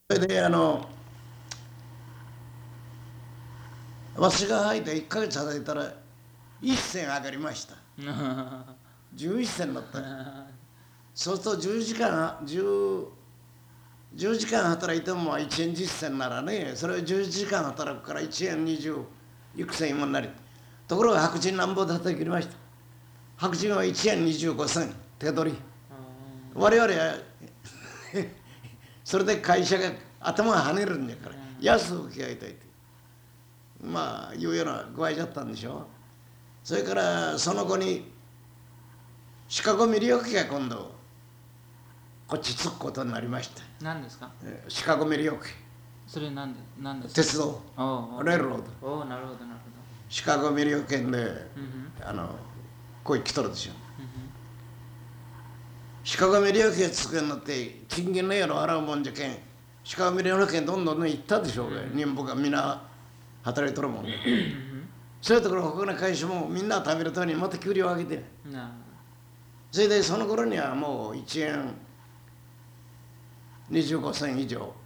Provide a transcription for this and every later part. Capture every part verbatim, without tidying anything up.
それであのわしが入っていっかげつ働いたらいっ銭上がりました。じゅういっ銭だった。そうするとじゅうじかんじゅう じゅうじかん働いてもいちえんじゅっ銭ならね、それをじゅうじかん働くからいちえんにじゅういく銭もなり、ところが白人なんぼで働きました。白人はいちえんにじゅうご銭手取り。我々はそれで会社が頭が跳ねるんだから安く受け合いたいってまあいうような具合だったんでしょ。それからその後にシカゴミリオキが今度こっち着くことになりました。 何ですか？ シカゴミリオキ。 それ何で何ですか？ 鉄道。 おうおうレールロード。 おお、なるほどなるほど。 シカゴミリオキで、 うんうんあのこう来とるでしょ。 うんうんシカゴミリオキが着くようになって賃金のやろ払うもんじゃけんシカゴミリオキどんどん行ったでしょうが、うん、人母がみんな働いとるもんで、うん、そういうところ他の会社もみんな食べるためにまた給料を上げてる。それでその頃にはもういちえんにじゅうご銭以上、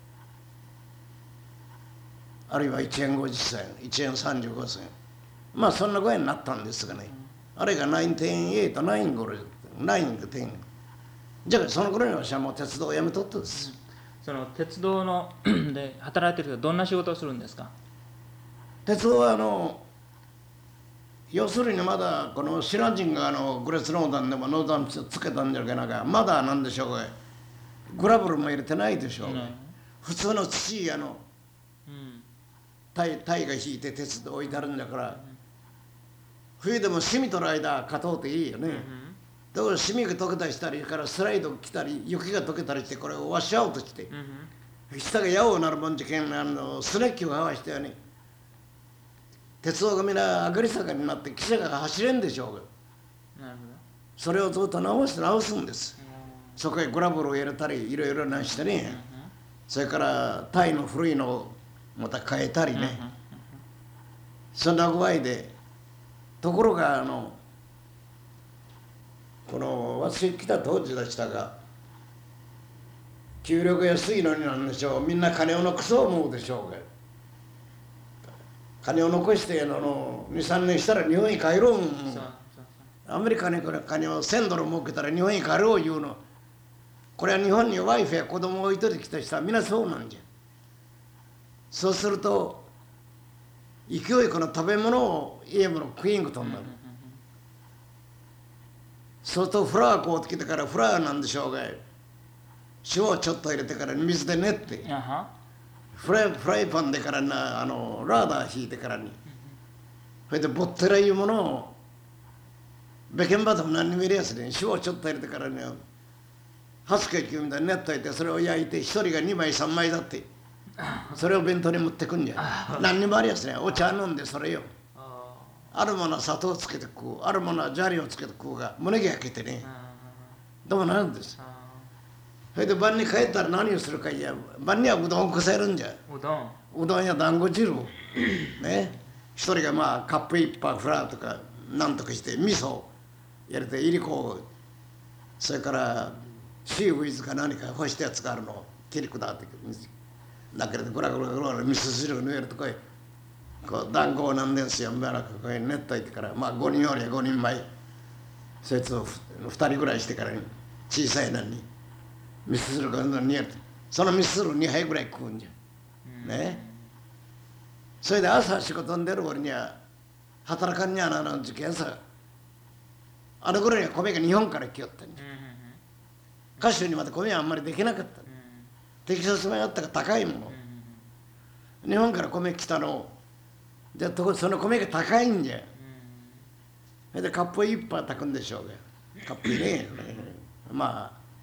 あるいはいちえんごじゅっ銭、いちえんさんじゅうご銭、まあそんな具合になったんですがね、うん、あれがきゅうじゅうはち、きゅう頃、きゅうかじゅう。じゃあその頃に私はもう鉄道を辞めとったです、うん、 その鉄道ので働いてる人はどんな仕事をするんですか？ 鉄道はあの要するにまだこのシナ人があのグレスノーダンでもノーダンつけたんじゃけなかまだなんでしょうがグラブルも入れてないでしょう、うん、普通の土あの、うん、タイタイが引いて鉄道置いてあるんだから、うん、冬でも染みとる間勝とうていいよね、うん、だから染みが溶けたりしたりからスライド来たり雪が溶けたりしてこれをワッシュアウトして、うん、下がやおうなるもんじゃけんあのスネッキを合わせてよね鉄道がみんな上がり坂になって汽車が走れんでしょうが、なるほどそれをずっと直して直すんです、うん、そこへグラブルを入れたりいろいろなしてね、うん、それからタイの古いのをまた変えたりね、うん、そんな具合でところがあのこの私来た当時でしたが給料が安いのになんでしょうみんな金を残そう思うでしょうが金を残してあのにさんねんしたら日本に帰ろうもんアメリカに金をせんドル儲けたら日本に帰ろう言うのこれは日本にワイフや子供を置いといてきた人はみんなそうなんじゃそうすると勢いこの食べ物を家もの食いんことになるそうするとフラワーこうつけてからフラワーなんでしょうが塩をちょっと入れてから水で練ってフライ、フライパンでからなあのラーダー引いてからにそれでボッテラいうものをベケンバトも何にも入れやすね塩をちょっと入れてからねハスケーキみたいに練っといてそれを焼いて一人がにまいさんまいだってそれを弁当に持ってくんじゃ何にもありやすねお茶飲んでそれよあるものは砂糖つけて食うあるものはジャリをつけて食うが胸毛焼けてねどうもなるんですそれで晩に帰ったら何をするかいや晩にはうどんをこせるんじゃうどんうどんや団子汁ね一人がまあカップ一杯フラーとかなんとかして味噌やれていりこそれからシーウィズか何か干したやつがあるのを切り下ってだけどグラグラグラグラ味噌汁を抜えるとこへこう団子をなんですよばらくこう練っといてからまあごにんおりゃごにん前そいつをふたりぐらいしてからに小さいのに味噌汁が煮えるその味噌汁にはいぐらい食うんじゃねそれで朝仕事に出る頃には働かんにゃならん時期朝あの頃には米が日本から来よったんじゃ歌手にまた米はあんまりできなかった適切米あったが高いもの日本から米来たのじゃあその米が高いんじゃそれでカップ一杯炊くんでしょうがカップねまあ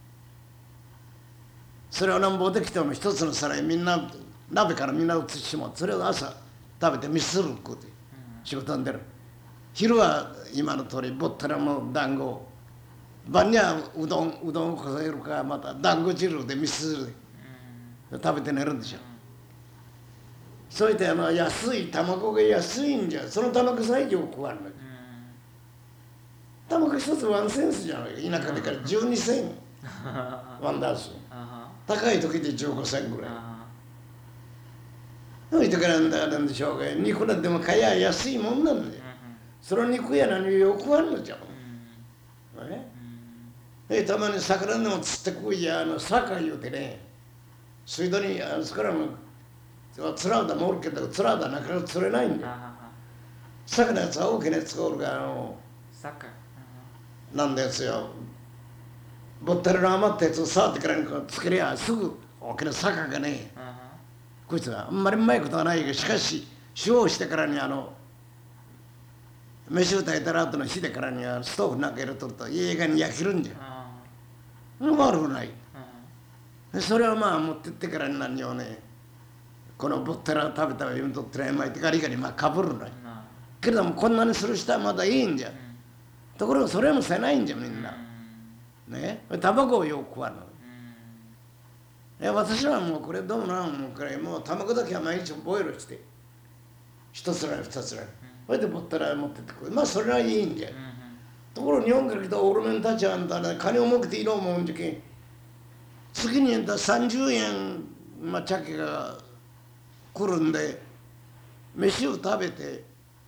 それをなんぼできても一つの皿へみんな鍋からみんな移してもそれを朝食べて味噌汁食うて仕事に出る昼は今の通りぼったらも団子晩にはうどんうどんをこせるかまた団子汁で味噌汁で食べて寝るんでしょそういってあの安い卵が安いんじゃその卵さえよく食わんの卵一つワンセンスじゃない田舎でからじゅうに銭ワンダース高い時でじゅうご銭ぐらいそいてからなんでしょうが、肉なんでも買いや安いもんなんで、その肉や何よくあるのじゃん。でたまに魚でも釣ってこいや、あの坂言うてね、水道にあそこからもつらうだもおるけど、つらうだなかなか釣れないんだよ。坂のやつは大きなやつがおるから、あのなんですよ、ぼったりの余ったやつを触ってからにつけりゃすぐ大きな坂がね、こいつはあんまりうまいことはないけど、しかし塩をしてからにあの飯を炊いたら後の火でからにはストーブなんか入れとるといいがに焼けるんじゃ。悪くない。それをまあ持ってってからに何をね、このぼったら食べたら言うとってらいまいてガリガリまあかぶるのよ。けれどもこんなにする人はまだいいんじゃ。ところがそれもせないんじゃみんな。ね、卵をよく食わぬ。いや私はもうこれどうなのもうこれもう卵だけは毎日ボイルして一つらい二つらいそれでぼったら持ってってくる。まあそれはいいんじゃ。ところ日本から来たオルメンたちはあんたね金を儲けていろもんじゃけん月にやったらさんじゅうえんまあ茶器が来るんで飯を食べて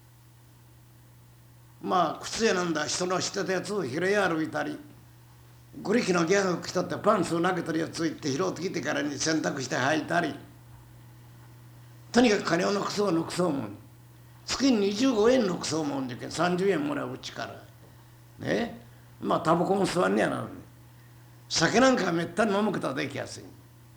まあ靴屋なんだ人のしてたやつを拾い歩いたりグリキのギャグ着とってパンツを投げてるやつを行って拾ってきてからに洗濯して履いたりとにかく金を残そう残そうもん月ににじゅうごえん残そうもんじゃけんさんじゅうえんもらううちからねまあタバコも吸わんにゃなるね酒なんかめったに飲むことはできやすい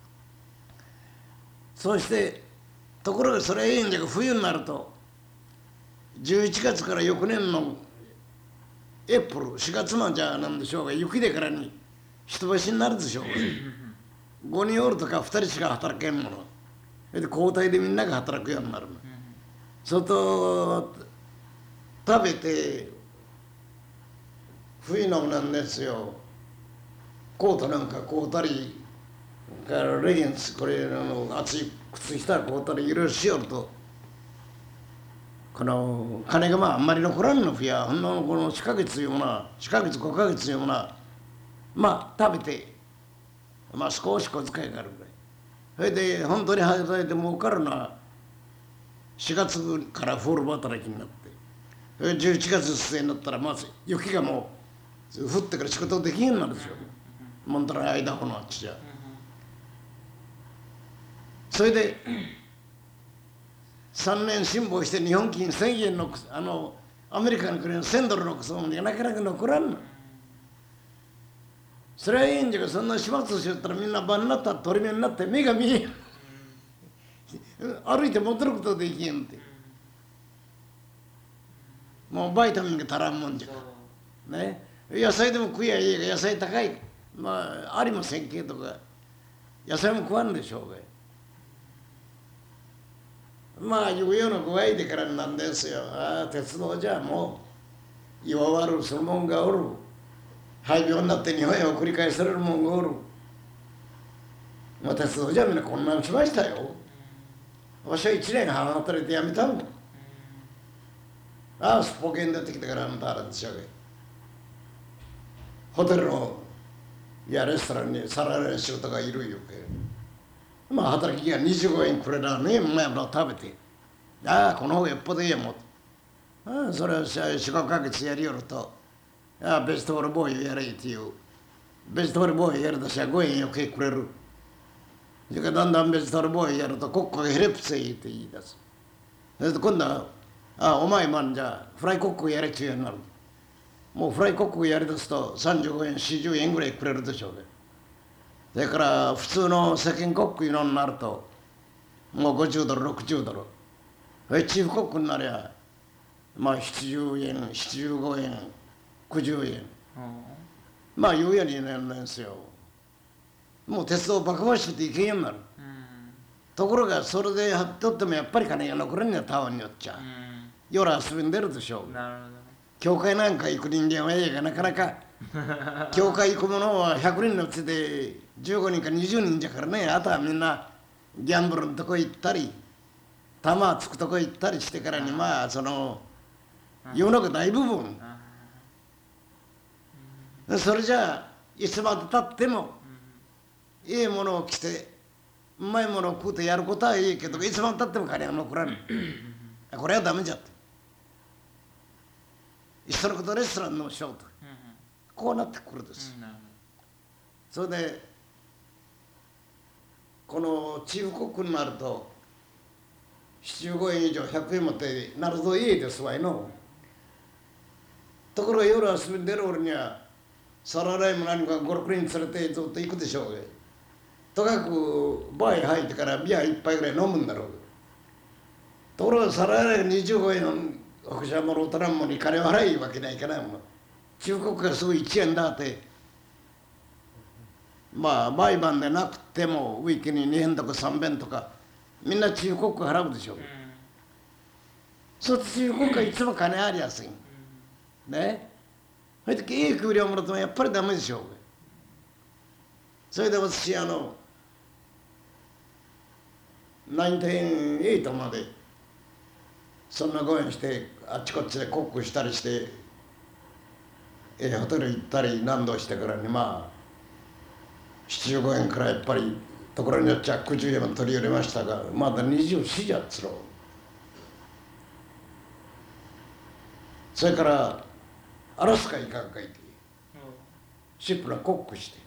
そうしてところがそれはいいんじゃけど冬になるとじゅういちがつから翌年のエプルしがつまでじゃなんでしょうが雪でからに人橋になるでしょうがごにんおるとかふたりしか働けんものそれで交代でみんなが働くようになるのそうと食べて冬のなんですよコートなんか買うたりからレギンスこれの厚い靴下買うたりいろいろしよるとこの金がまああんまり残らんの冬はほんのこのよんかげついうものはよんかげつごかげついうものはまあ食べてまあ少し小遣いがあるぐらいそれで本当に働いて儲かるのはしがつからフォール働きになってそれでじゅういちがつ末になったらまず雪がもう降ってから仕事できんようになるでしょモンタラアイダホのあっちじゃそれでさんねん辛抱して日本金せんえんのあのアメリカの国のせんドルのクソもなかなか残らんのそれはいいんじゃけどそんな始末しよったらみんな晩になったら鳥目になって目が見えん歩いて戻ることできんってもうバイタミンが足らんもんじゃからね野菜でも食いやいいが野菜高いまあありませんけどか野菜も食わんでしょうがまあいうような具合でからなんですよああ鉄道じゃもう弱わるするもんがおる肺病になって日本へ送り返されるもんがおるまあ鉄道じゃみんなこんなんしましたよわしはいちねんはん働いて辞めたんだああスポケン出てきてからあんたあれでしょうがホテルのいやレストランにサラリー仕事がいるよけまあ働きがにじゅうごえんくれらねうまいものを食べてああこの方がよっぽどいいやもんああそれをよんごかげつやりよるとああベジタブルボーイをやれっていうベジタブルボーイやるとしたらごえん余計くれるそれからだんだんベジタブルボーイやると国家がヘレプセイって言い出すそれで今度はああお前まんじゃフライコックやれっていうようになるもうフライコックやりだすとさんじゅうごえんよんじゅうえんぐらいくれるでしょうねそれから普通のセキンコックいうのになるともうごじゅうドルろくじゅうドルそれチーフコックになりゃまあななじゅうえんななじゅうごえんきゅうじゅうえんまあ言うようになるんですよもう鉄道をバカバしてていけんようになるところがそれでやっとってもやっぱり金が残るんやタワーによっちゃ夜遊びに出るでしょうなるほど教会なんか行く人間はええがなかなか教会行く者はひゃくにんのうちでじゅうごにんかにじゅうにんじゃからねあとはみんなギャンブルのとこ行ったり玉つくとこ行ったりしてからにまあその世の中大部分それじゃあいつまでたってもいいものを着てうまいものを食うてやることはいいけどいつまでたっても金が残らないこれはダメじゃって一緒のことレストランのしようとこうなってくるです、 うんなるほそれでこのチーフコックになるとななじゅうごえん以上ひゃくえん持ってなるといいですわいのところが夜遊びに出る俺には皿洗いも何かごろくにん連れてずっと行くでしょうとかくバーへ入ってからビア一杯ぐらい飲むんだろうところが皿洗いがにじゅうごえんのお客様のおたらんもに金を払いわけないからもう中国がすぐいちえんだってまあ毎晩でなくてもウィークににえんとかさんべんとかみんな中国払うでしょう、うん、そう中国がいつも金ありやすい、うん、ねそれでいい給料もらってもやっぱりダメでしょうそれで私あのナインティーンエイトまでそんなご縁してあっちこっちでコックしたりしてえー、ホテル行ったり何度してからにまあななじゅうごえんくらいやっぱりところによっちゃきゅうじゅうえんも取り入れましたがまだにじゅうよんじゃっつろうそれからアラスカ行かんかいてシップのコックして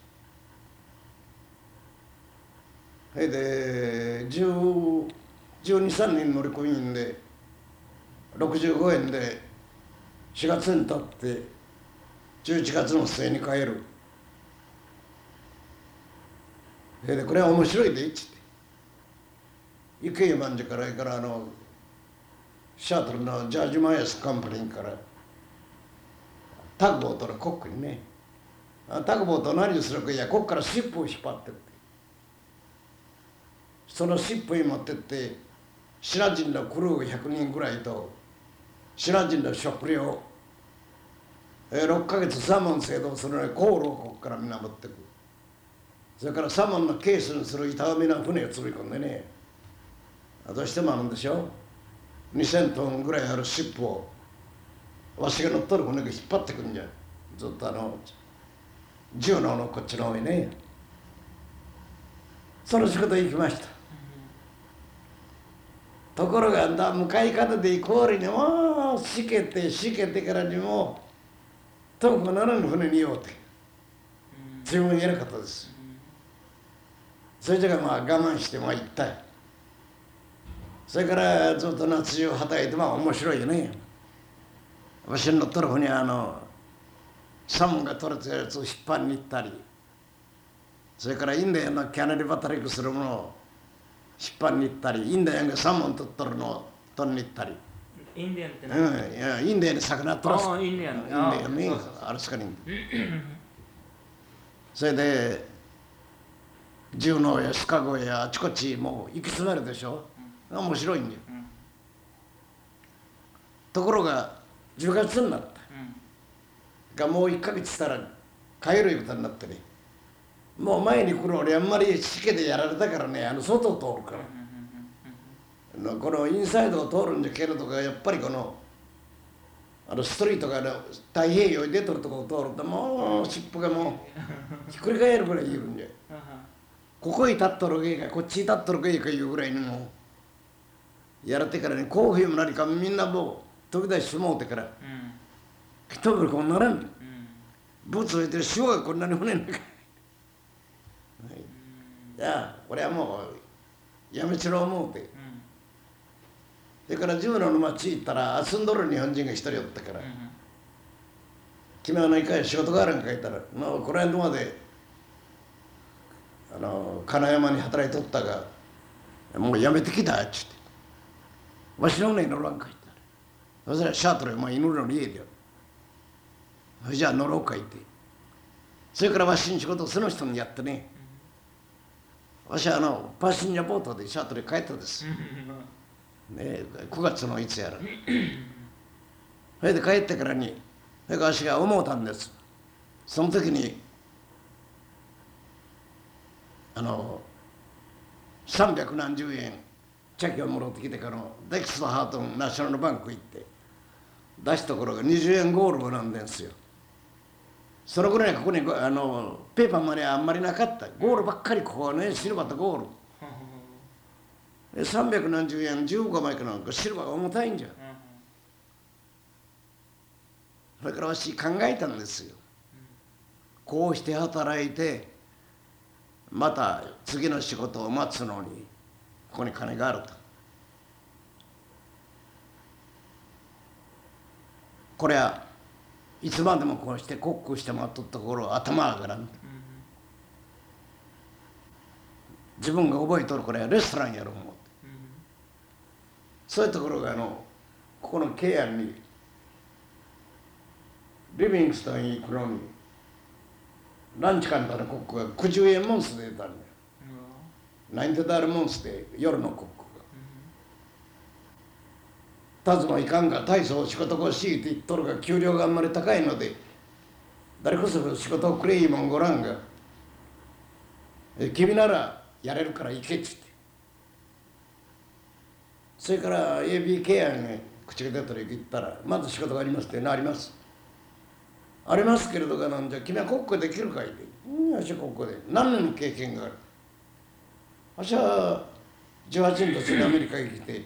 それでじゅうに、さんにん乗組員でろくじゅうごえんでしがつに経ってじゅういちがつの末に帰るそれでこれは面白いでいっつって池井万次からからあのシャトルのジャージ・マイアスカンパニーからタグボートのコックにねタグボート何をするかいやこっからシップを引っ張ってってそのシップに持ってってシラ人のクルーひゃくにんぐらいとシラ人の食料ろっかげつサーモン製造するのに航路をここからみんな持ってくそれからサーモンのケースにする板編みの船を積み込んでねどうしてもあるんでしょにせんトンぐらいあるシップをわしが乗っとる船が引っ張ってくんじゃんずっとあの銃ののこっちの方にねその仕事行きました、ところがだ向かい方で行こうりにもしけてしけてからにも遠くならぬ船にようて自分やることです、それじゃがまあ我慢してまあ行ったそれからずっと夏中働いてまあ面白いよねわしの乗っとる船はあのサーモンが取れたやつを引っ張りに行ったりそれからインディアンのキャナリバタリックするものを引っ張りに行ったりインディアンがサーモン取っとるのを取りに行ったりインディアンって何、 うん、いやインディアンに魚取らすああインディアンインディアンねアラスカにそれでジュノーやシカゴやあちこちもう行き詰まるでしょ、うん、面白いんだよ、うん、ところがじゅうがつになった、うん、がもういっかげつしたら帰るいうことになってねもう前に来る俺あんまりしけでやられたからねあの外を通るから、うん、このインサイドを通るんじゃけれどがやっぱりこのあのストリートが太平洋に出とるとこを通るともう尻尾がもうひっくり返るぐらいいるんじゃここに立っとるけかこっちに立っとるけかいうぐらいにもうやられてからねコーヒーも何かみんなもう飛び出してもうてから、うん、一振りこうならん、うん、ブーツを置いてる塩がこんなに骨の中いや俺はもうやめちろ思うて、うん、それからジムロの町行ったら遊んどる日本人が一人おったから、うん、君は何か仕事があるんか言ったらもうこの辺まであの金山に働いとったがもうやめてきたっちってわしの船に乗らんか言ったらそしたらシャートルお前祈るのに家でよそれじゃあ乗ろうか言ってそれからわしに仕事をその人にやってねわしはあのパッシンジャーボートでシャートルに帰ったです、ね、くがつのいつやらそれで帰ってからにそれからわしが思うたんですその時にあのさんびゃくなんじゅうえんチャキをもろってきてからデキストハートンナショナルバンク行って出したところがにじゅうえんゴールドなんですよそのぐらいここにあのペーパーまであんまりなかったゴールばっかりここはねシルバーとゴールさんびゃくなんじゅうえんじゅうごまいかなんかシルバーが重たいんじゃ。それから私考えたんですよ。こうして働いてまた次の仕事を待つのにここに金があると。これはいつまでもこうしてコックして待っとったところ頭上がらん。自分が覚えとるこれはレストランやろう思って、そういうところがあのここのケアにリビングストンに行くのにランチカンタのコックがきゅうじゅうえんモンスで出たんだよ。ナインティダールモンスで夜のコックが。タズもいかんが大層仕事が欲しいって言っとるが給料があんまり高いので誰こそ仕事をくれいいもんごらんが君ならやれるから行けって言って、それから エービー ケアに口が出たら行ったらまず仕事がありますってなりますありますけれどがなんじゃ君は国家できるかいって、うん私は国家で何年の経験がある。私はじゅうはちねんとすぐアメリカに来て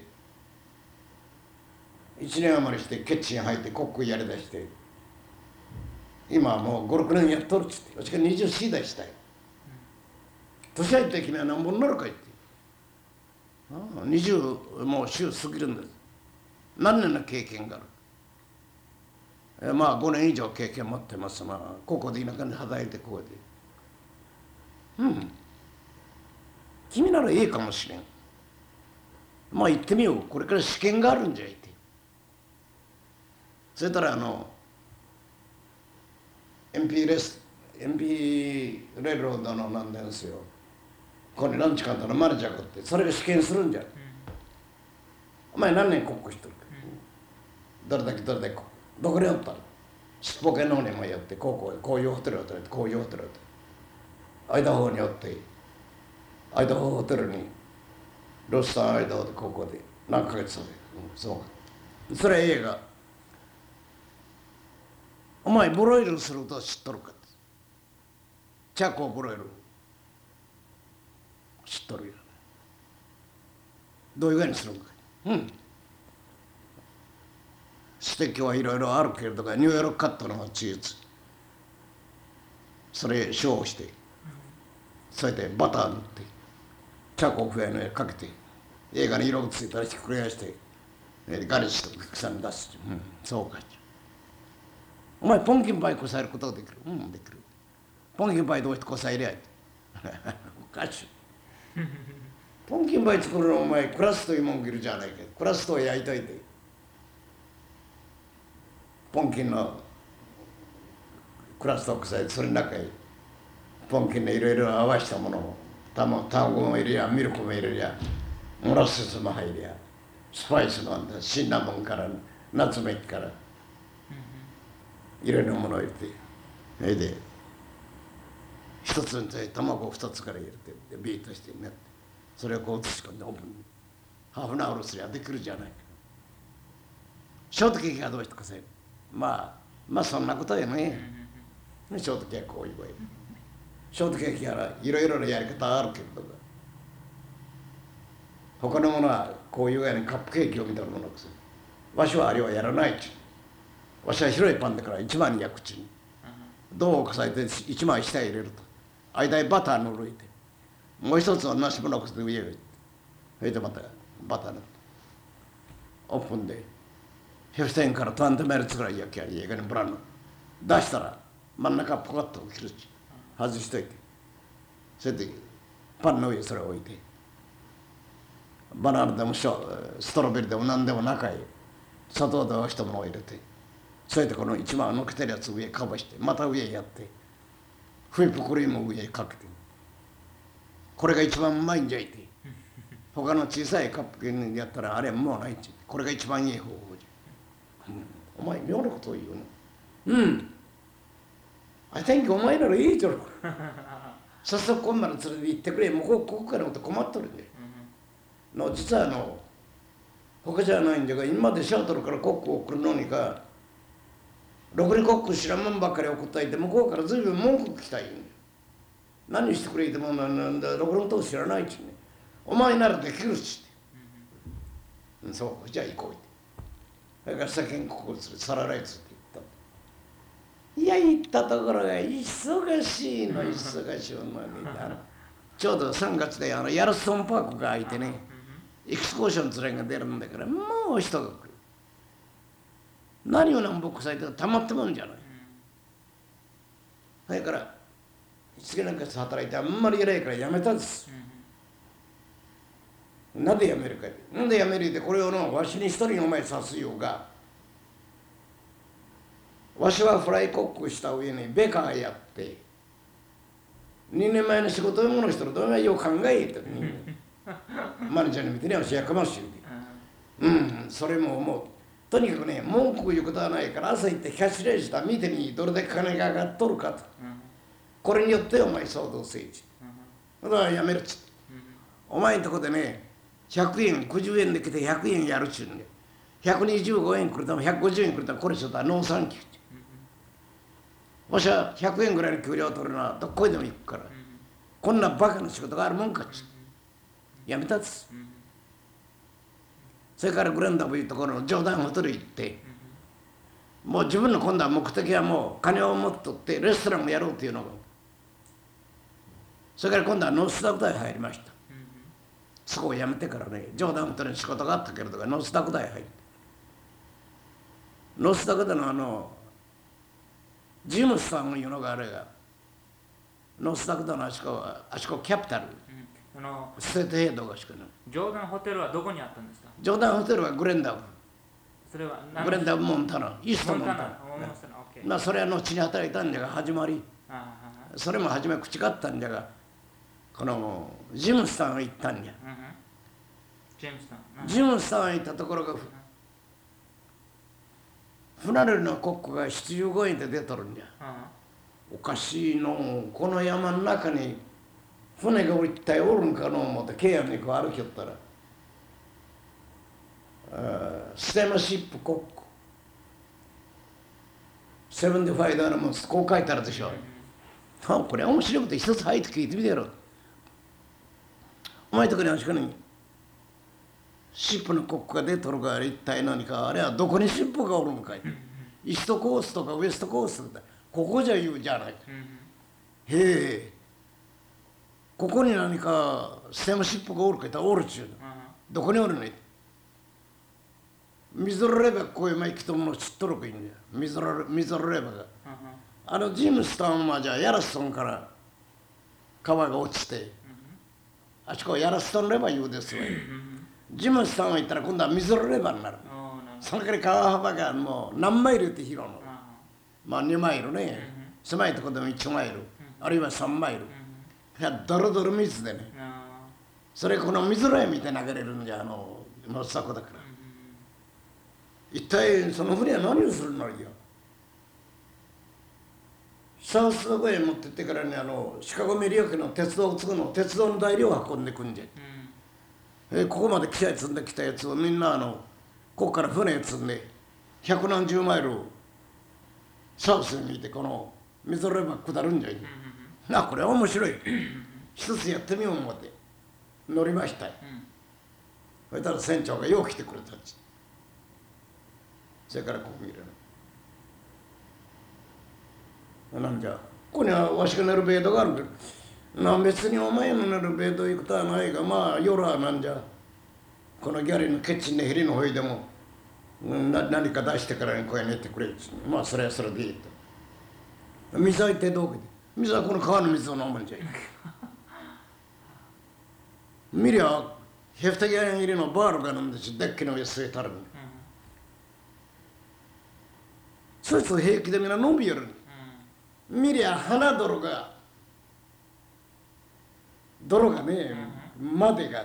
いちねん余りしてケッチン入って国家やりだして今はもうごろくねんやっとるっつって私がにじゅうよん代したい。年入って君は何本になるかいって、ああにじゅうもう週過ぎるんです。何年の経験がある。えまあごねん以上経験持ってますが、ここで田舎で働いてここでうん君ならいいかもしれん。まあ行ってみよう、これから試験があるんじゃいって。それからあの エムピー レス エムピー レールロードのなんですよ、ここにランチカンタのマネージャーがってそれが試験するんじゃ、うん、お前何年国庫しとるか、うん、どれだけどれだけどこにおったのスポケの方にもやってこうこうこういうホテルを取れてこういうホテルを取れて間方におって間方ホテルにロスター間方でここで何ヶ月それ、うん、そうそれは映画お前ブロイルすること知っとるかチャコブロイル知っとるよ。どういうふうにするのか。うんステーキはいろいろあるけれどニューヨークカットのチーズそれ塩をしてそれでバター塗ってチャコフェの上かけて映画に色がついたらひっくり返してガレッシュと草に出す、うん、そうかお前ポンキンパイこさえることができる。うんできる。ポンキンパイどうしてこさえりゃいおかしいポンキンパイ作るのお前クラストいうもんいるじゃないか。クラストを焼いといてポンキンのクラストを臭いそれの中にポンキンのいろいろ合わせたものを卵も入れやミルクも入れやモラススも入れやスパイスのシナモンからナツメキからいろいろなものを入れてそれで一つに卵を二つから入れてビートしてねそれをこう移し込んでオーブンにハーフナウルすりゃできるじゃないか。ショートケーキがどうしてかせまあまあそんなことよね。ショートケーキはこういうわけショートケーキやらいろいろなやり方あるけれど他のものはこういうようにカップケーキを見たものです。わしはあれはやらないちわしは広いパンだから一枚に焼くちに銅を重ねて一枚下へ入れると間にバター塗るいてもう一つは同じものを上へ入れてそれでまたバター塗るオープンでひゃくえんからにじゅうメルツぐらい焼きやり映画にブランの出したら真ん中ポコッと切るし外しといてそれでパンの上それを置いてバナナでもストロベリーでも何でも中へ砂糖で合わせたものを入れてそれでこの一番のけてるやつ上かぶしてまた上やってフィップクリームを上にかけてこれが一番うまいんじゃいて他の小さいカップケーキやったらあれもうないっちこれが一番いい方法じゃ、うん、お前妙なことを言うのうん I think お前ならいいじゃろ早速こんなの連れて行ってくれもうここからもって困っとるんで、うん、の実はあの他じゃないんだが今までシャトルからコックを送るのにかろくにコック知らんもんばっかり送ったいて向こうから随分文句聞きたいんだよ。何してくれてもなんだろくのことを知らないっちねお前ならできるしってうん、そうじゃあ行こうって。それから世間告するサラライツって言った。いや行ったところが忙しいの忙しいのにあのちょうどさんがつであのヤルストンパークが開いてね、エクスコーション連れが出るんだからもう人が来る。何を南北されてたまってもんじゃない。それから次なんか働いてあんまり偉いから辞めたんです。なんで辞めるかって。なんで辞めるってこれをのわしに一人お前さすようが。わしはフライコックした上にベカーやってにねんまえの仕事をもの人のどうやよう考えてマネージャーに見てねわしやかましいでうんそれももうとにかくね文句言うことはないから朝行ってキャッシュレジスター見てみどれだけ金が上がっとるかとこれによってお前騒動せいじだからやめるっつってお前んとこでねひゃくえんくじゅうえんで来てひゃくえんやるっちゅうんでひゃくにじゅうごえんくれたもひゃくごじゅうえんくれたもこれちょっとノーサンキューってわしはひゃくえんぐらいの給料を取るのはどこへでも行くから、こんなバカな仕事があるもんかっつってやめたっつ、それからグランダブいうところの冗談ホテル行って、もう自分の今度は目的はもう金を持っとってレストランをやろうっていうのが、それから今度はノースダコタへ入りました、そこを辞めてからね冗談ホテルに仕事があったけれどノースダコタへ入ってノースダコタのあのジムスさんいうのがあれがノースダコタのあそこはあそこキャピタル、うん、あのステートヘッドがしかない。 ジョーダンホテルはどこにあったんですか。 ジョーダンホテルはグレンダブ、 それはグレンダブモンタナイーストモンタナ、まあそれは後に働いたんじゃが始まり、それも初め口があったんじゃがこのジムスさんが行ったんじゃ、うん、ジムスさんジムスさんが行ったところが、うん、フナレルのコックがななじゅうごえんで出とるんじゃ、うん、おかしいのこの山の中に船が一体おるんかの思ってケアにこう歩きよったらステムシップコックセブンティファイダーのもこう書いてあるでしょ、うん、これ面白くて一つ入って聞いてみてやろう。お前とこにはしかにシップのコックが出とるから一体何かあれはどこにシップがおるのかい、イーストコースとかウエストコーストだここじゃ言うじゃない、うん、へえここに何かステムシップがおるかいったらおるっちゅうの、うん、どこにおるのい水のレバーこういう前来たもの知っとるかいいんだよ水の水のレバーが、うん、あのジムスタンはじゃあヤラストンから川が落ちて、うん、あそこはヤラストンレバー言うですわ、うん、ジムスタンは行ったら今度は水のレバーになる、それから川幅がもう何マイルって広いの、まあにマイルね、狭いところでもいちマイル、あるいはさんマイル、いやドロドロ水でね、それこの水の絵見て投げれるんじゃあの松迫だから、一体その船は何をするのよ。サウスウェイ持ってってからねあのシカゴメリア家の鉄道を継ぐの鉄道の材料を運んでくんじゃ、うん、えここまで機械積んできたやつをみんなあのここから船積んで百何十マイルサウスに見てこの水レバー下るんじゃい、うん、なこれは面白い一つやってみよう思って乗りました、うん、そしたら船長がよう来てくれたんです。それからここ見るなんじゃここにはわしが寝るベッドがあるんだな別にお前の寝るベッド行くとはないがまあ夜はなんじゃこのギャリーのキッチンでヘリのほいでもな何か出してからにこうや寝てくれるまあそれはそれでいいと水は一体どこで水はこの川の水を飲むんじゃい見りゃヘフタギャリン入りのバールが飲んでしデッキの上据えたるんだ、うん、そいつ平気でみんな飲みよる、うん、見りゃ花泥が泥がね、うん、までが、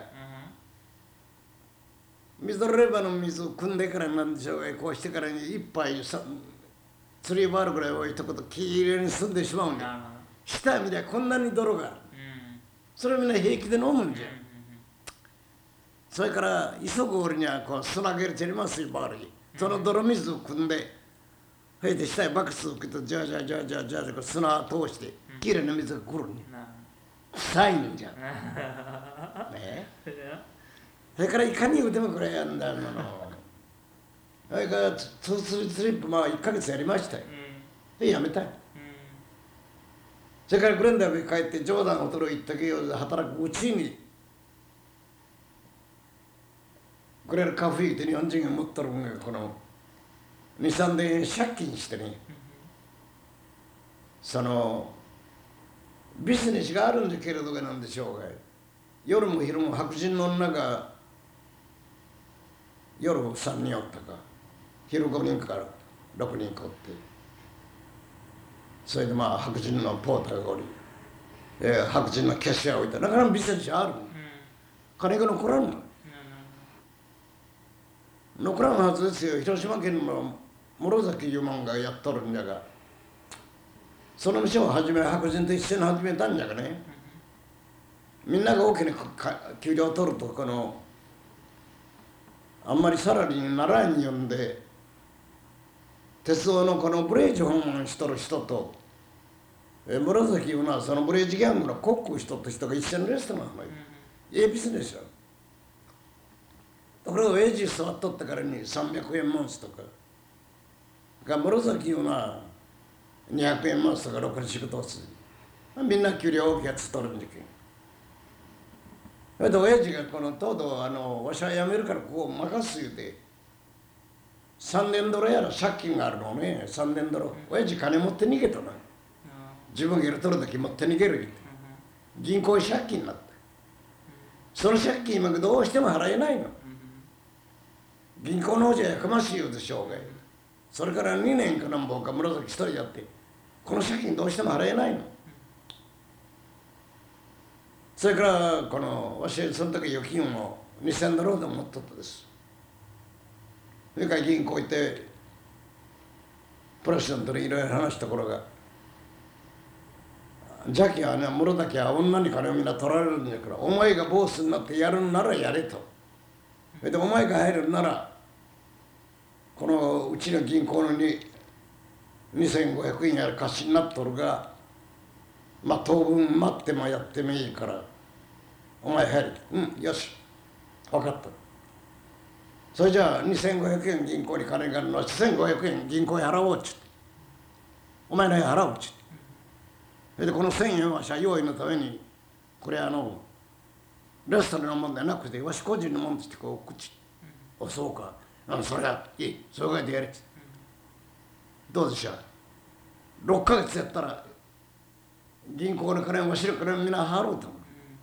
うん、水レバーの水を汲んでからなんでしょうがこうしてからに一杯さスリーバールぐらい置いとくときれいに澄んでしまうんだ、うん、下見りゃこんなに泥がある、うん、それみんな平気で飲むんじゃ、うん、それから急ぐ俺にはこう砂げるちゃりますよバールにその泥水を汲んでそれで下へバケツを受けてジャージャージャージャージャージャー砂を通してきれいな水が来るんや、臭いんじゃねそれからいかに言うてもこれやんだよなの。それからツースリースリップまあいっかげつやりましたよ。でやめたい。それからグレンダーに帰って冗談を取る一時用で働くうちにこれらカフェって日本人が持っとるのがこのにさんぜんえん借金してね、そのビジネスがあるんだけれどがなんでしょうが、夜も昼も白人の女が夜さんにんおったか昼ごにんからろくにんかおって、それでまあ白人のポーターがおり、えー、白人のキャッシャーを置いてなかなかビジネスあるの、うん、金が残らんの、うん、残らんはずですよ。広島県の室崎いうもんがやっとるんじゃが、その店を始め白人と一緒に始めたんじゃがね、うん、みんなが大きな給料を取るとこのあんまりサラリーにならんよんで、鉄道のこのブレージ訪問しとる人と、え紫いうのはそのブレージギャングのコックしとった人が一緒にレストランの、うん、ええビジネスよ。これをエイジ座っとったからにさんびゃくえん回すとかが紫いうのはにひゃくえん回すとかろくに仕事をする。みんな給料大きいやつ取るんじゃけん。それで親父がこのとうとうあのわしは辞めるからここを任す言うてさんねんドルやら借金があるのね、さんねんドル、親父金持って逃げたな、自分がやるとる時持って逃げる言うて銀行借金になった。その借金今どうしても払えないの、銀行の方じゃやかましいようでしょうが、それからにねんかなんぼか紫一人やってこの借金どうしても払えないの。それからこのわしその時預金をにせんドルで持っとったです。それから銀行行ってプレシデントにいろいろ話したところが、邪気はね、室崎は女に金をみんな取られるんだから、お前がボスになってやるんならやれと。それでお前が入るんならこのうちの銀行のににせんごひゃくえんやる貸しになっとるが、まあ当分待ってもやってもいいからお前入る。うんよし分かった。それじゃあにせんごひゃくえん銀行に金があるのはせんごひゃくえん銀行に払おうっちゅって、お前の家払おうっちゅって、それでこのせんえんは社用意のためにこれあのレストランのもんじゃなくてわし個人のもんとしてこう送っちゅう。あそうか、あそれはいい、それぐらいでやれっちゅって、どうでしょうろっかげつやったら銀行の金をわしの金をみんな払うと思う。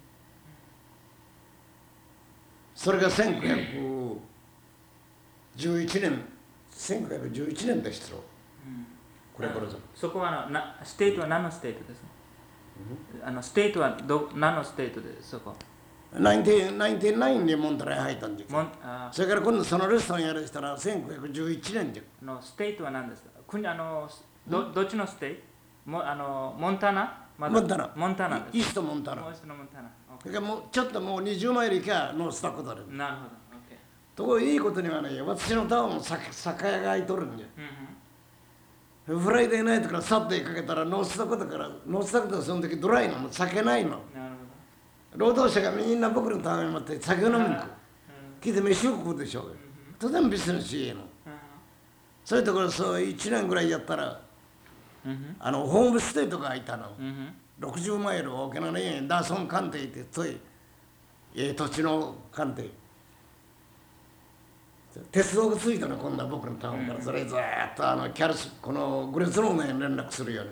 それがせんきゅうひゃくじゅういちねんせんきゅうひゃくじゅういちねんでしたろ、うん、これこれぞ。 そこはあのなステートは何のステートですか、うん、あのステートはど何のステートですそこナインティナインティナインでモンタラに入ったんじゃ。それから今度そのレストランやるしたらせんきゅうひゃくじゅういちねんじゃ。 のステートは何ですか。国あの ど, どっちのステートもあのモンタナ、 ま、モンタナモンタナイーストモンタナ。 イーストのモンタナ。 それからもうちょっともうにじゅうマイル行けばノースタコだる。 なるほど。 ところいいことにはね、私のタウンも酒屋が開いとるんじゃ。うんうん、フライデーナイトからサッデーかけたらノースタコだからノースタコだその時ドライの酒ないの。なるほど。労働者がみんな僕のタウンに持って酒を飲みに行く。聞いて飯を食うでしょう。とてもビジネスいいの。そういうところそういちねんぐらいやったら、あのホームステイとか開いたの。ろくじゅうマイル大きなねダーソン艦艇ってそういうええ土地の艦艇。鉄道がついたの今度は僕のタウンからそれずっとあのキャルスこのグレスローネに連絡するように。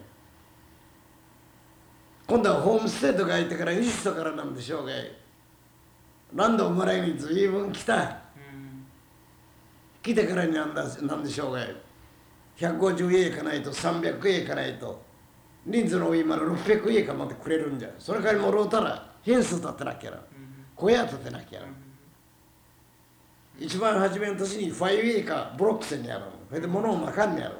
今度はホームステイとか開いてからイーストからなんでしょうがランドをもらいに随分来た、うん、来てからになんだなんでしょうがひゃくごじゅうえいかないとさんびゃくえいかないと人数の多いまでろっぴゃくえいかまでくれるんじゃ。それからもろうたら変数立てなきゃな、小屋建てなきゃな、一番初めの年にファイブエーかブロックせんやろ。それで物をまかんやろ。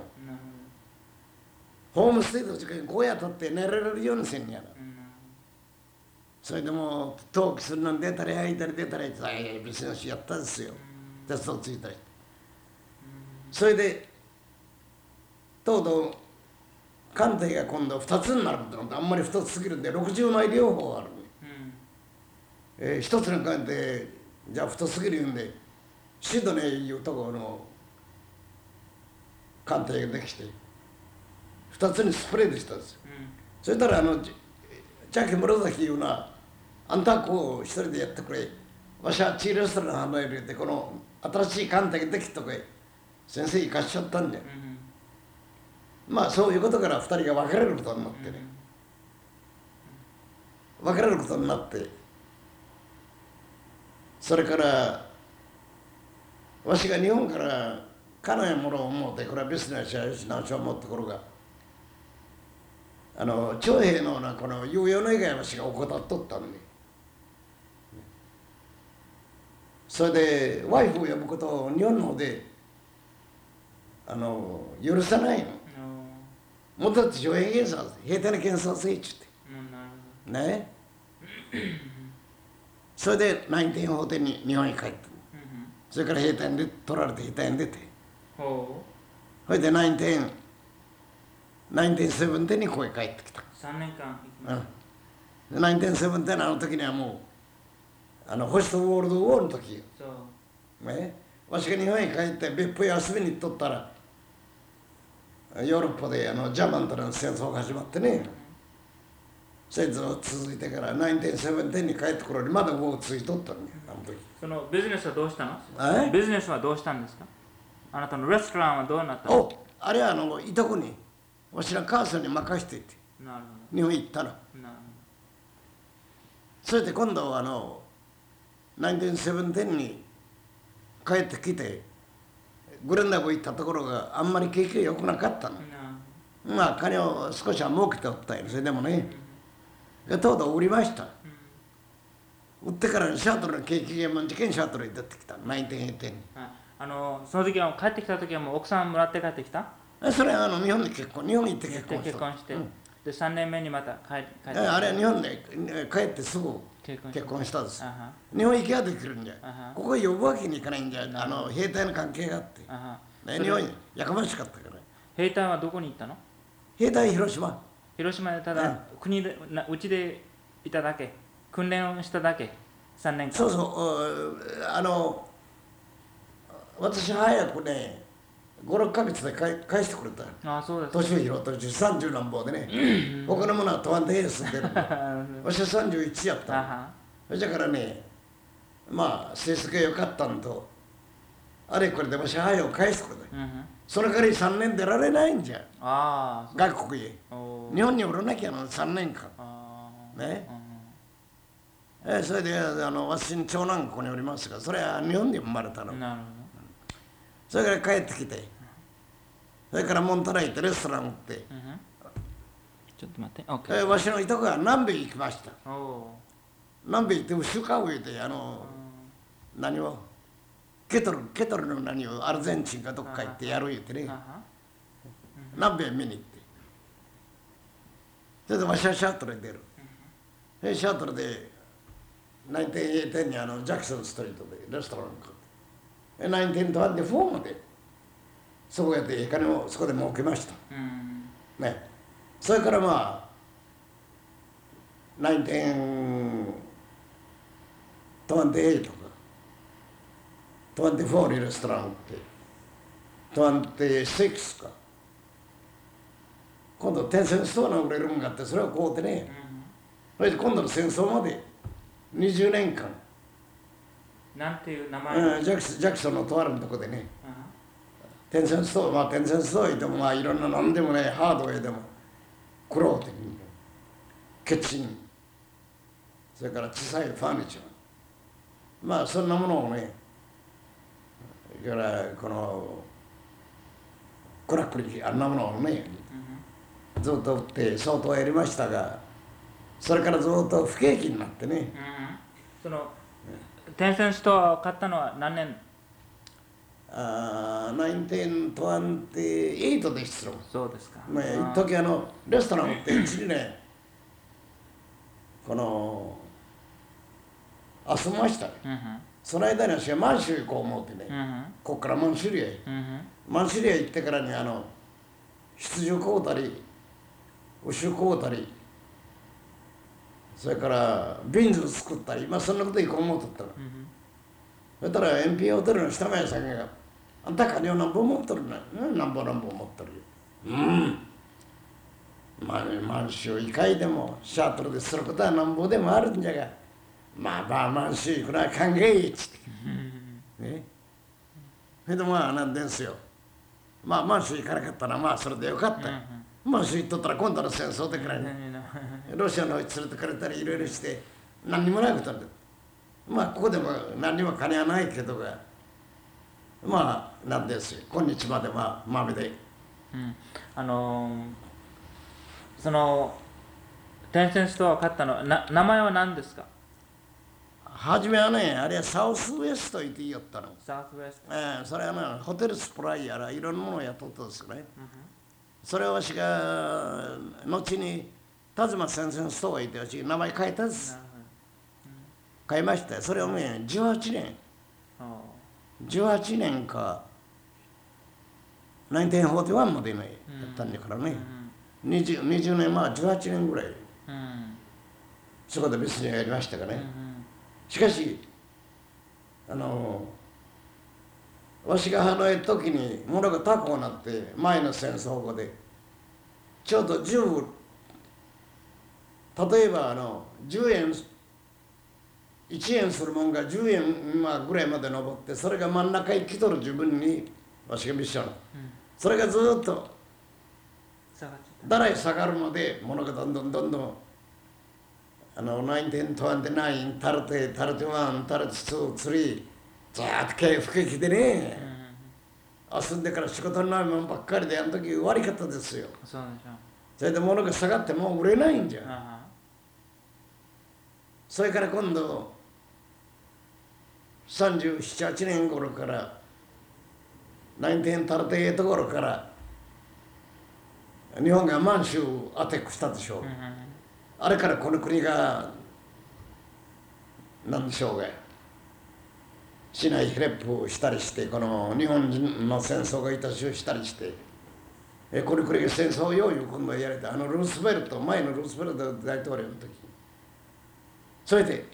ホームステイと時間に小屋建って寝られるようにせんやろ。それでもう登記するのに出たり入ったり出たりってビジネスやったんですよ。鉄道ついたり。それでとうとう艦艇が今度ふたつになるってあんまりふたつすぎるんでろくじゅうマイル両方ある、うんえー、ひとつの艦艇じゃあ太すぎるんでシドネーいうところの艦隊ができてふたつにスプレードしたんですよ、 うん、 そしたらあのジャッキ紫いうのはあんたはこう一人でやってくれわしはチーレストランの花入れてこの新しい艦隊ができたとか先生行かしちゃったんじゃ、 うん、 まあそういうことからふたりが別れることになってね、別れることになってそれからわしが日本から金谷ものを思うてこれはビジネスやし何しよう思った頃があの長兵のなこの有用の以外わしが怠っとったんでそれでワイフを呼ぶことを日本の方であの許さないのもっと上兵検査兵隊の検査せいっちゅってねそれで内定法廷に日本に帰ったそれから兵隊に取られて兵隊に出てそれでナインティーンナインティーンセブンティーンにここへ帰ってきたさんねんかん行きました、 うん、ナインティーンセブンティーンあの時にはもうあのホストウォールドウォーの時よそうねわしが日本へ帰って別府へ遊びに行っとったらヨーロッパであのジャーマンとの戦争が始まってね戦争続いてからナインティーンセブンティーンに帰ってくるにまだウォーついとったんだよあの時そのビジネスはどうしたのえビジネスはどうしたんですかあなたのレストランはどうなったのおあれはあのいとこにわしら母さんに任していてなる日本行ったらほどなるそれで今度あのナインティーンセブンティーンに帰ってきてグレンダブ行ったところがあんまり景気が良くなかったのほどなまあ金を少しは儲けておったよそれでもねでとうとう売りました、うん、売ってからシャトルの景気が事件シャトルに出てきたナインティーンエイティーンにあのその時は帰ってきた時はもう奥さんもらって帰ってきたそれはあの日本で結婚日本に行って結婚した結婚して、 うん、 でさんねんめにまた帰帰ってきたあれは日本で帰ってすぐ結婚結婚したんですあは日本行きができるんじゃあはここへ呼ぶわけにいかないんじゃあの兵隊の関係があってあはね日本にやかましかったから兵隊はどこに行ったの兵隊広島広島でただ、 うん国でなうちでいただけ訓練をしただけさんねんかんそうそうあの私早くねごろっかげつで返返してくれたああそうです年を拾ったうちさんじゅうなんぼでね他のものは問わんで住んでるんで私はさんじゅういちやったのそれじゃからねまあ成績が良かったのとあれこれで私は早く返してくれた、 うんうん、 その代わりさんねん出られないんじゃああ外国へ日本におらなきゃのさんねんかんあね、 うん、 えそれであの私に長男がここにおりますがそれは日本で生まれたのなるほそれから帰ってきてそれからモンタナ行ってレストラン行って、 ど、うん、ちょっと待って OK えわしのいとこが南米行きましたおお南米行って牛飼う言うてあの何をケトルケトルの何をアルゼンチンかどっか行ってやる言うてね南米見に行ってそれでわしはシャトルで出る、うん、シャトルでナインティーンエイティーンにあのジャクソンストリートでレストランに買ってナインティーントワンティフォーまでそこやって金をそこで儲けました、うん、ねそれからまあナインティーントワンティエイトかトワンティフォーにレストランってトワンティシックスか今度天線ストアの売れるもんがあってそれを買うてね、うん、それで今度の戦争までにじゅうねんかんなんていう名前、 うん、ジャクソンジャクソンのとあるとこでね、うん、天線ストアまあ天線ストアでもまあいろんな何でもねハードウェアでもクローティングキッチンそれから小さいファーニチャーまあそんなものをねそれからこのクラックリあんなものをね、うん、ずっと売って相当やりましたがそれからずっと不景気になってね、うん、 その天線ストアを買ったのは何年ああナインティーントワンティエイトですよそうですかね一時あのレストランって一時ねこの遊びましたね、うん、その間に私は満州行こう思ってね、うん、ここから満州リアへ、うん、満州リア行ってからにあの羊を買うたり牛を買うたりそれからビーンズを作ったりまあそんなこと行こう思うとったの、 そしたら エヌピー ホテルの下前さんが「あんた金を何本持っとるな、うん、何本何本持っとるよ」うんまあ満州以外でもシャートルですることはなんぼでもあるんじゃがまあまあ満州行くのは歓迎っつってねそれでまあなんですよまあ満州行かなかったらまあそれでよかったよ満州行っとったら今度の戦争でくらいロシアの方に連れてかれたりいろいろして何にもないことなんだまあここでも何にも金はないけどがまあなんですよ今日までまあ豆で、 うん、あのー、そのテンセンストアを買ったのな名前は何ですか？ 初めはねあれはサウスウエストと言って言いよったのサウスウエスト、 ええ、それはねホテルスプライやらいろんなものを雇ったんですよね、うん、それをわしが後に田島先生のストア行ってわし名前変えたんです、うん、変えましたよそれをねじゅうはちねんじゅうはちねんかじゅうはちねんまでねやったんだからね、うん、20, 20年まあじゅうはちねんぐらい、うん、そこで別にやりましたがね、うん、しかしあのわしが離れた時に物が高くなって前の戦争後でちょうどじゅう例えばあのじゅうえんいちえんするもんがじゅうえん、まあ、ぐらいまで上ってそれが真ん中に来とる自分にわしが見せたの、うん、それがずっとだらい下がるまで物がどんどんどんどんあのナインティーントゥエンティナインタルテタルティワンタルテツーツリーずーっと経不景気でね、うん、遊んでから仕事のないもんばっかりであの時悪かったですよそうでしょそれで物が下がってもう売れないんじゃんそれから今度さんじゅうなな、はちねん頃からナインティーンタルテエイト頃から日本が満州アタックしたでしょう、うん、あれからこの国が何でしょうが市内ヒレップしたりしてこの日本人の戦争がいたしをしたりしてえこれこれが戦争をよう今度やれたあのルースベルト前のルースベルト大統領の時それで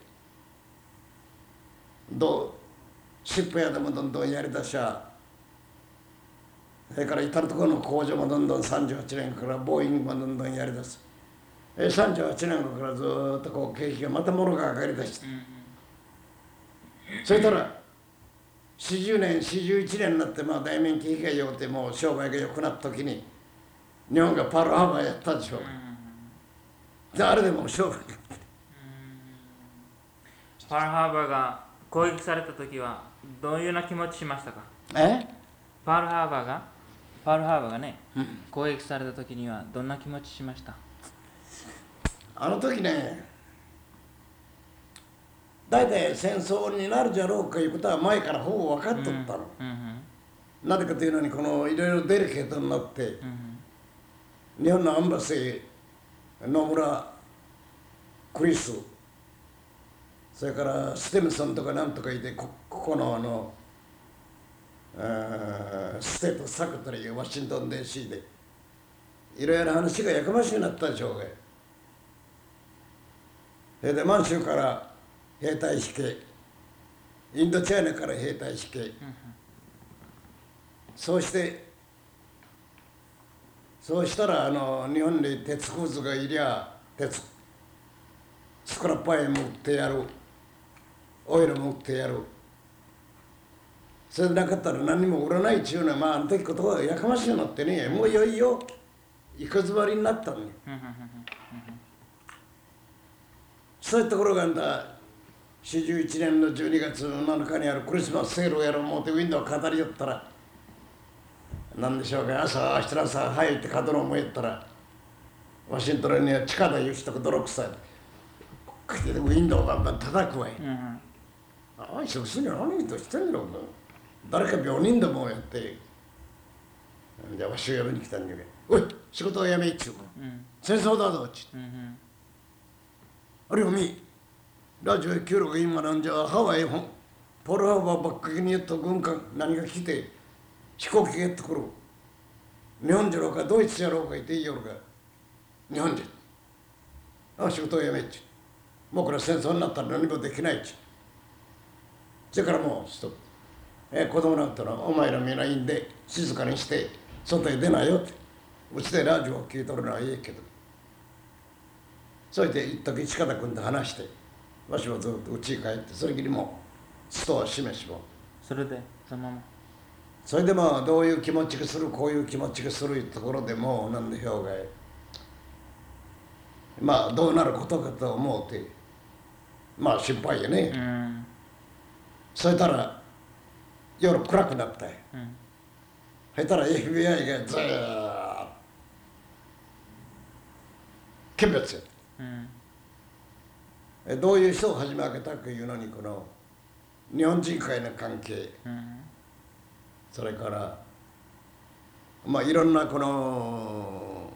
どうシップ屋でもどんどんやりだしゃそれから至る所の工場もどんどんさんじゅうはちねんからボーイングもどんどんやりだすえさんじゅうはちねんからずっとこう景気がまた物が上がりだして、うん、それからよんじゅうねんよんじゅういちねんになってまあ大面景気がよってもう商売が良くなった時に日本がパールハーバーやったでしょう、うん、であれでも商売が、うん、 パールハーバーが攻撃された時はどういうような気持ちしましたか？ えパールハーバーがパールハーバーがね、うん、攻撃された時にはどんな気持ちしました？ あの時ね大体戦争になるじゃろうかいうことは前からほぼ分かっとったの、うんうんうん、なぜかというのにこのいろいろデリケートになって、うんうん、日本のアンバシー野村クリスそれからステムソンとかなんとかいてこここのあのステートサクタリーワシントン ディーシー でいろいろ話がやかましくなったでしょうがそれで満州から兵隊引けインドチャイナから兵隊引け、うん、そうしてそうしたらあの日本に鉄くずがいりゃ鉄スクラップアインも売ってやるオイルも売ってやるそれでなかったら何も売らないっちゅうのはまああの時言葉がやかましくなってねもういよいよ行く詰まりになったのよそういうところがあんたよんじゅういちねんのじゅうにがつなのかにあるクリスマスセールをやろう思ってウィンドウを語りよったら何でしょうか朝明日の朝入って角の思いやったらワシントンには地下だいう人が泥臭いウィンドウをバンバン叩くわい、うん、あいつすぐ何としてんだろう誰か病人でもやってじゃあわしを呼びに来たんだけどおい仕事をやめいっちゅう、うん、戦争だぞっちゅう、うんうん、あれを見ラジオや給料が今なんじゃハワイポールハーバーばっかりにやった軍艦何が来て飛行機がやってくる日本じゃろうかドイツじゃろうか言っていいよるか日本人あ仕事をやめっちゅうもうこれ戦争になったら何もできないっちゅうそれからもう一つ、え子供だったらお前らみんないいんで静かにして外へ出ないよって、うちでラジオを聞いとるのはいいけど、それで一時近田君と話して、わしはずっと家へ帰って、それきりもストア閉めしも、 それでそのままそれでまあどういう気持ちがする、こういう気持ちがするところでもうなんで表現、まあどうなることかと思うて、まあ心配やね。 うん、 そしたら夜暗くなったよ。 うん、 そしたら エフビーアイ がずーっと見別や。 うんえどういう人を始め上げたかいうのに、この日本人会の関係、 うん、 それからまあいろんなこの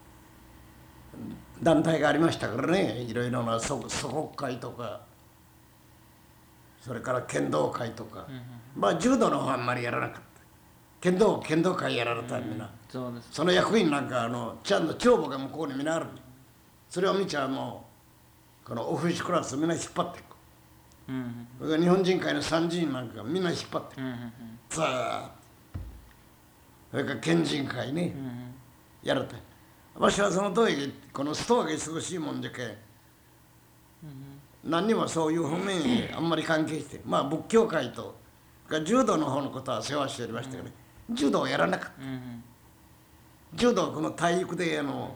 団体がありましたからね、いろいろな祖国会とか、それから剣道会とか、 うん、 まあ柔道の方はあんまりやらなかった。剣道剣道会やられたんでな、 うん、そうです。 その役員なんかあのちゃんと帳簿が向こうにみんなある。それを見ちゃもうこのオフィスクラスみんな引っ張っていく。 うん、 それから日本人会の参事員なんかみんな引っ張っていく。 うん、うん、 ずーっと。それから県人会ね、 うん、 やられた。わしはその当時このストアが忙しいもんじゃけ、 うん、 何にもそういう方面にあんまり関係して、まあ仏教界と柔道の方のことは世話しておりましたけどね、柔道をやらなかった。 うん、 柔道はこの体育であの、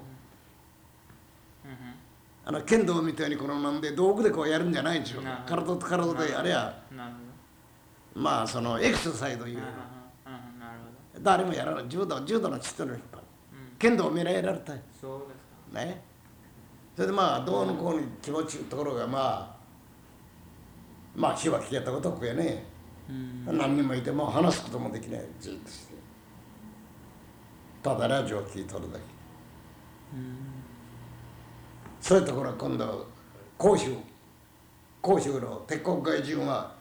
あの剣道みたいにこのなんで道具でこうやるんじゃないんですよ。体と体であれや、まあそのエクササイズという、誰もやらない。柔道柔道のちっとの引っ張る、剣道を見られられたい。 そうですかね。それでまあどうのこうに気持ちいいところがまあまあ火は消えたことくやね、うん、何人もいても話すこともできない、じっとしてただラジオを聞いとるだけ、うん、そういうところは今度甲州甲州の鉄国外人は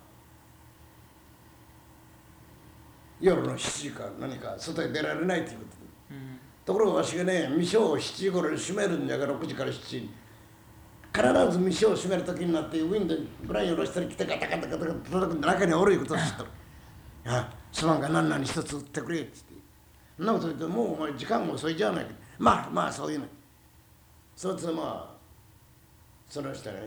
夜のしちじか何か外へ出られないということ、うん、ところがわしがね店をしちじ頃に閉めるんじゃがろくじからしちじに必ず店を閉める時になってウィンドウブライン下ろしたり来てガタガタガタガタ叩くんで中におるいうことを知っとる。いやすまんが何々一つ売ってくれって言って、そんなこと言ってもうお前時間も遅いじゃないか、まあまあそういうの、そいつはまあその人に売って、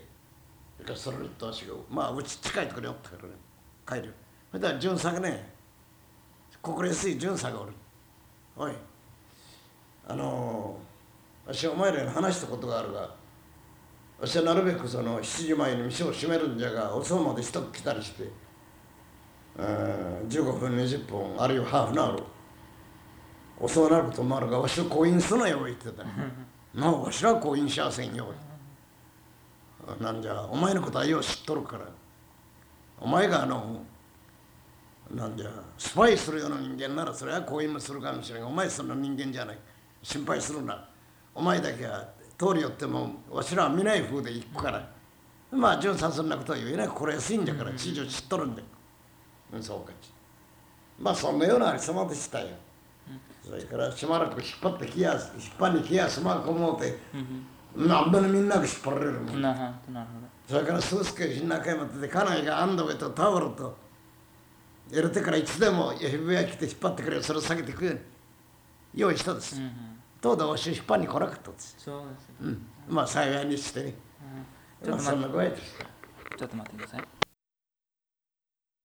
それからそれと足がまあうち近いところにおったからね帰る。それから巡査がね心安い巡査がおる。おいあのー、私はお前らに話したことがあるが、私はなるべくそのしちじまえに店を閉めるんじゃが遅うまで人来たりして、じゅうごふんにじゅっぷんあるいはハーフナワー遅うなることもあるがわしを婚姻すなよ言ってた。なあわしらは婚姻しやせんよ。なんじゃお前のことはよう知っとるから、お前があのなんじゃスパイするような人間ならそれは婚姻もするかもしれんが、お前そんな人間じゃない、心配するな、お前だけは通り寄ってもわしらは見ない風で行くから、まあ純さんそんなことは言えない、これ安いんじゃから地上知っとるんだよ、うん、そうかちまあそんなようなありさまでしたよ、うん、それからしばらく引っ張ってきや引っ張りにきやすまこもうて、うん、あんまりみんなが引っ張られるもん、 なるほど。 それからスースケ新中山って家内がアンドウェイとタオルと入れてからいつでも エフビーアイ 来て引っ張ってくれる、それを下げていくように用意したんです、うんうん、とうとうわし引っ張りに来なかったんです。 そうです、ね、 うん、まあ幸いにしてね、うん、まあそんな具合です。 ちょっと待ってください。